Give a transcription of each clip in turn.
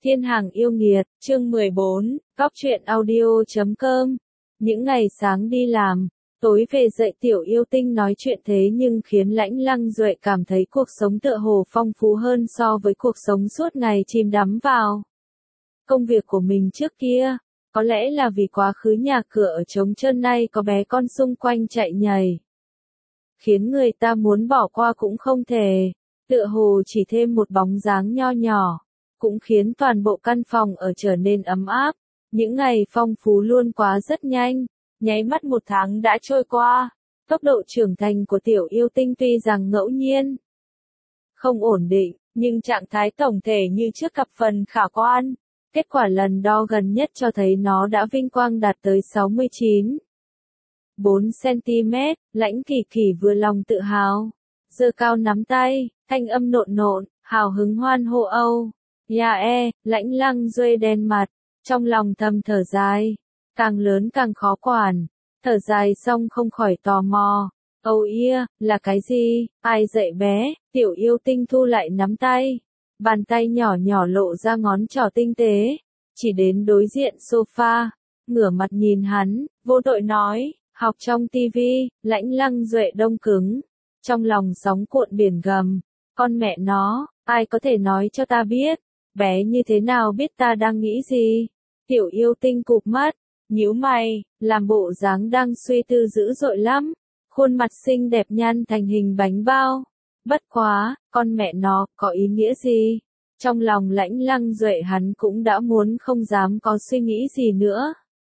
Thiên hàng yêu nghiệt, chương 14, Cóc truyện audio.com. Những ngày sáng đi làm, tối về dậy Tiểu Yêu Tinh nói chuyện thế nhưng khiến Lãnh Lăng Duệ cảm thấy cuộc sống tựa hồ phong phú hơn so với cuộc sống suốt ngày chìm đắm vào công việc của mình trước kia. Có lẽ là vì quá khứ nhà cửa ở trống trơn nay có bé con xung quanh chạy nhảy, khiến người ta muốn bỏ qua cũng không thể, tựa hồ chỉ thêm một bóng dáng nho nhỏ, cũng khiến toàn bộ căn phòng ở trở nên ấm áp. Những ngày phong phú luôn quá rất nhanh, nháy mắt 1 tháng đã trôi qua. Tốc độ trưởng thành của Tiểu Yêu Tinh tuy rằng ngẫu nhiên, không ổn định, nhưng trạng thái tổng thể như trước cặp phần khả quan. Kết quả lần đo gần nhất cho thấy nó đã vinh quang đạt tới 69,4 cm, Lãnh Kỳ Kỳ vừa lòng tự hào, giơ cao nắm tay, thanh âm nộn nộn, hào hứng hoan hô âu. Lãnh Lăng Duệ đen mặt, trong lòng thầm thở dài, càng lớn càng khó quản, thở dài xong không khỏi tò mò. Là cái gì, ai dạy bé? Tiểu Yêu Tinh thu lại nắm tay, bàn tay nhỏ nhỏ lộ ra ngón trỏ tinh tế, chỉ đến đối diện sofa, ngửa mặt nhìn hắn, vô tội nói, học trong tivi. Lãnh Lăng Duệ đông cứng, trong lòng sóng cuộn biển gầm, con mẹ nó, ai có thể nói cho ta biết, bé như thế nào biết ta đang nghĩ gì? Tiểu Yêu Tinh cụp mắt, nhíu mày, làm bộ dáng đang suy tư dữ dội lắm, khuôn mặt xinh đẹp nhăn thành hình bánh bao. Bất quá, con mẹ nó, có ý nghĩa gì? Trong lòng Lãnh Lăng Duệ hắn cũng đã muốn không dám có suy nghĩ gì nữa.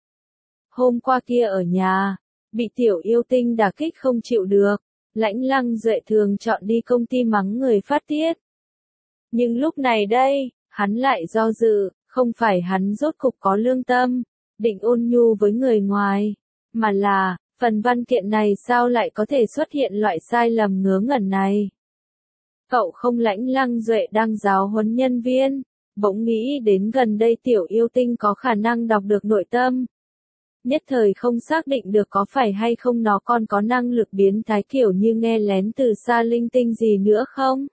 Hôm qua kia ở nhà, bị Tiểu Yêu Tinh đả kích không chịu được, Lãnh Lăng Duệ thường chọn đi công ty mắng người phát tiết. Nhưng lúc này đây, hắn lại do dự, không phải hắn rốt cục có lương tâm, định ôn nhu với người ngoài, mà là, phần văn kiện này sao lại có thể xuất hiện loại sai lầm ngớ ngẩn này? Cậu không? Lãnh Lăng Duệ đang giáo huấn nhân viên, bỗng nghĩ đến gần đây Tiểu Yêu Tinh có khả năng đọc được nội tâm. Nhất thời không xác định được có phải hay không nó còn có năng lực biến thái kiểu như nghe lén từ xa linh tinh gì nữa không?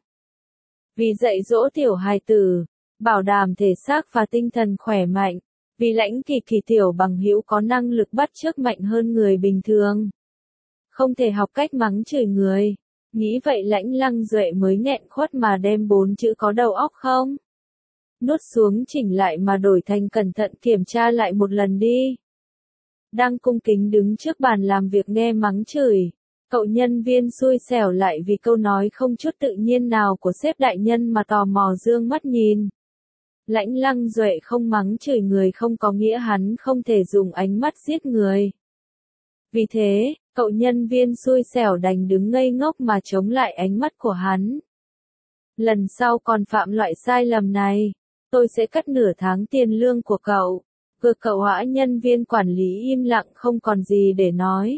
Vì dạy dỗ tiểu hài tử, bảo đảm thể xác và tinh thần khỏe mạnh, vì Lãnh Kỳ Kỳ tiểu bằng hữu có năng lực bắt chước mạnh hơn người bình thường, không thể học cách mắng chửi người. Nghĩ vậy Lãnh Lăng Duệ mới nghẹn khuất mà đem 4 chữ có đầu óc không? Nuốt xuống chỉnh lại mà đổi thành cẩn thận kiểm tra lại một lần đi. Đang cung kính đứng trước bàn làm việc nghe mắng chửi, cậu nhân viên xui xẻo lại vì câu nói không chút tự nhiên nào của sếp đại nhân mà tò mò dương mắt nhìn. Lãnh Lăng Duệ không mắng chửi người không có nghĩa hắn không thể dùng ánh mắt giết người. Vì thế, cậu nhân viên xui xẻo đành đứng ngây ngốc mà chống lại ánh mắt của hắn. Lần sau còn phạm loại sai lầm này, tôi sẽ cắt nửa tháng tiền lương của cậu. Cậu hã nhân viên quản lý im lặng không còn gì để nói.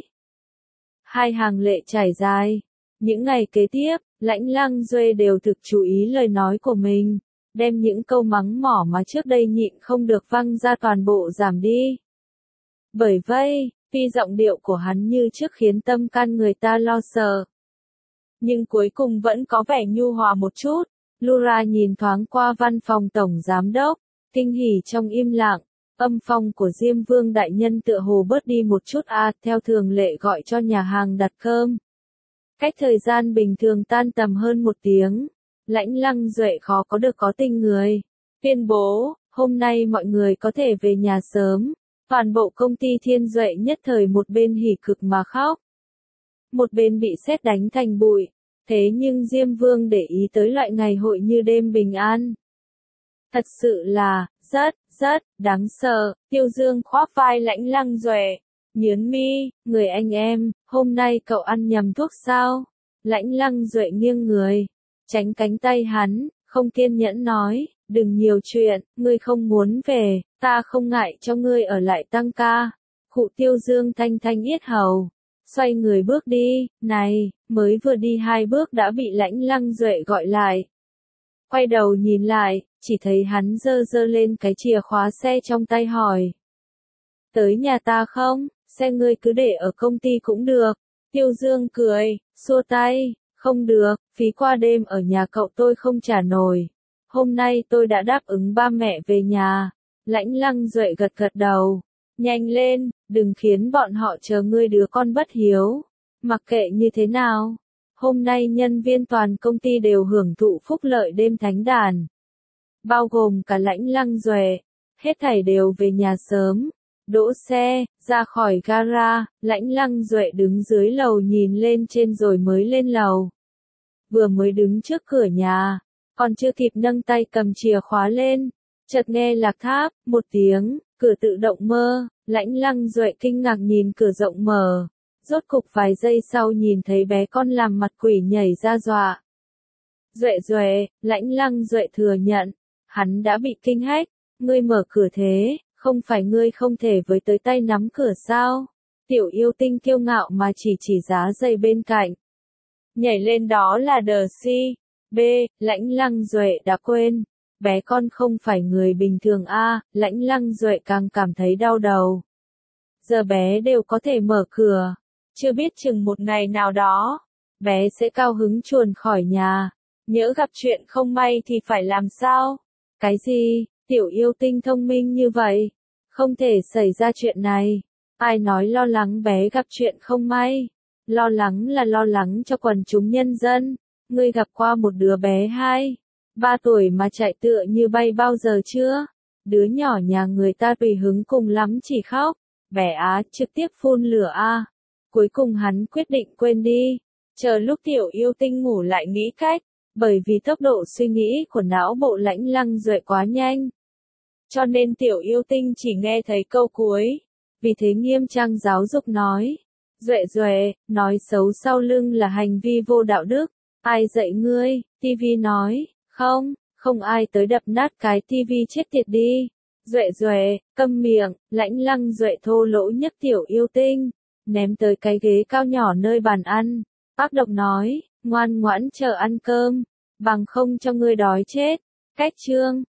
Hai hàng lệ chảy dài. Những ngày kế tiếp, Lãnh Lăng Duệ đều thực chú ý lời nói của mình, đem những câu mắng mỏ mà trước đây nhịn không được văng ra toàn bộ giảm đi. Bởi vậy, tuy giọng điệu của hắn như trước khiến tâm can người ta lo sợ, nhưng cuối cùng vẫn có vẻ nhu hòa một chút. Lura nhìn thoáng qua văn phòng tổng giám đốc, kinh hỉ trong im lặng. Âm phong của Diêm Vương đại nhân tựa hồ bớt đi một chút theo thường lệ gọi cho nhà hàng đặt cơm. Cách thời gian bình thường tan tầm hơn 1 tiếng, Lãnh Lăng Duệ khó có được có tình người. Tuyên bố, hôm nay mọi người có thể về nhà sớm. Toàn bộ công ty Thiên Duệ nhất thời một bên hỉ cực mà khóc, một bên bị sét đánh thành bụi. Thế nhưng Diêm Vương để ý tới loại ngày hội như đêm bình an. Thật sự là, rất đáng sợ. Tiêu Dương khoác vai Lãnh Lăng Duệ, nhớn mi, người anh em, hôm nay cậu ăn nhầm thuốc sao? Lãnh Lăng Duệ nghiêng người, tránh cánh tay hắn, không kiên nhẫn nói, đừng nhiều chuyện, ngươi không muốn về, ta không ngại cho ngươi ở lại tăng ca. Khụ. Tiêu Dương thanh thanh yết hầu, xoay người bước đi. Này, mới vừa đi 2 bước đã bị Lãnh Lăng Duệ gọi lại. Quay đầu nhìn lại, chỉ thấy hắn giơ lên cái chìa khóa xe trong tay hỏi. Tới nhà ta không? Xe ngươi cứ để ở công ty cũng được. Tiêu Dương cười, xua tay, không được, phí qua đêm ở nhà cậu tôi không trả nổi. Hôm nay tôi đã đáp ứng ba mẹ về nhà. Lãnh Lăng Duệ gật gật đầu. Nhanh lên, đừng khiến bọn họ chờ ngươi đứa con bất hiếu. Mặc kệ như thế nào, hôm nay nhân viên toàn công ty đều hưởng thụ phúc lợi đêm thánh đàn. Bao gồm cả Lãnh Lăng Duệ. Hết thảy đều về nhà sớm. Đỗ xe, ra khỏi gara, Lãnh Lăng Duệ đứng dưới lầu nhìn lên trên rồi mới lên lầu. Vừa mới đứng trước cửa nhà, còn chưa kịp nâng tay cầm chìa khóa lên, chợt nghe lạc tháp, một tiếng, cửa tự động mơ, Lãnh Lăng Duệ kinh ngạc nhìn cửa rộng mở. Rốt cục vài giây sau nhìn thấy bé con làm mặt quỷ nhảy ra dọa. Duệ, Lãnh Lăng Duệ thừa nhận, hắn đã bị kinh hách, ngươi mở cửa thế, không phải ngươi không thể với tới tay nắm cửa sao? Tiểu yêu tinh kiêu ngạo mà chỉ giá giày bên cạnh. Nhảy lên đó là đờ si. B, Lãnh Lăng Duệ đã quên. Bé con không phải người bình thường a. Lãnh Lăng Duệ càng cảm thấy đau đầu. Giờ bé đều có thể mở cửa. Chưa biết chừng một ngày nào đó, bé sẽ cao hứng chuồn khỏi nhà. Nhỡ gặp chuyện không may thì phải làm sao? Cái gì? Tiểu yêu tinh thông minh như vậy. Không thể xảy ra chuyện này. Ai nói lo lắng bé gặp chuyện không may? Lo lắng là lo lắng cho quần chúng nhân dân. Ngươi gặp qua một đứa bé 2-3 tuổi mà chạy tựa như bay bao giờ chưa? Đứa nhỏ nhà người ta tùy hứng cùng lắm chỉ khóc. Bé á trực tiếp phun lửa a. Cuối cùng hắn quyết định quên đi. Chờ lúc tiểu yêu tinh ngủ lại nghĩ cách. Bởi vì tốc độ suy nghĩ của não bộ Lãnh Lăng Duệ quá nhanh. Cho nên tiểu yêu tinh chỉ nghe thấy câu cuối. Vì thế nghiêm trang giáo dục nói. Duệ, nói xấu sau lưng là hành vi vô đạo đức. Ai dạy ngươi? TV nói. Không ai tới đập nát cái TV chết tiệt đi. Duệ, câm miệng. Lãnh Lăng Duệ thô lỗ nhấc tiểu yêu tinh. Ném tới cái ghế cao nhỏ nơi bàn ăn. Ác độc nói. Ngoan ngoãn chờ ăn cơm. Bằng không cho ngươi đói chết. Cách chương.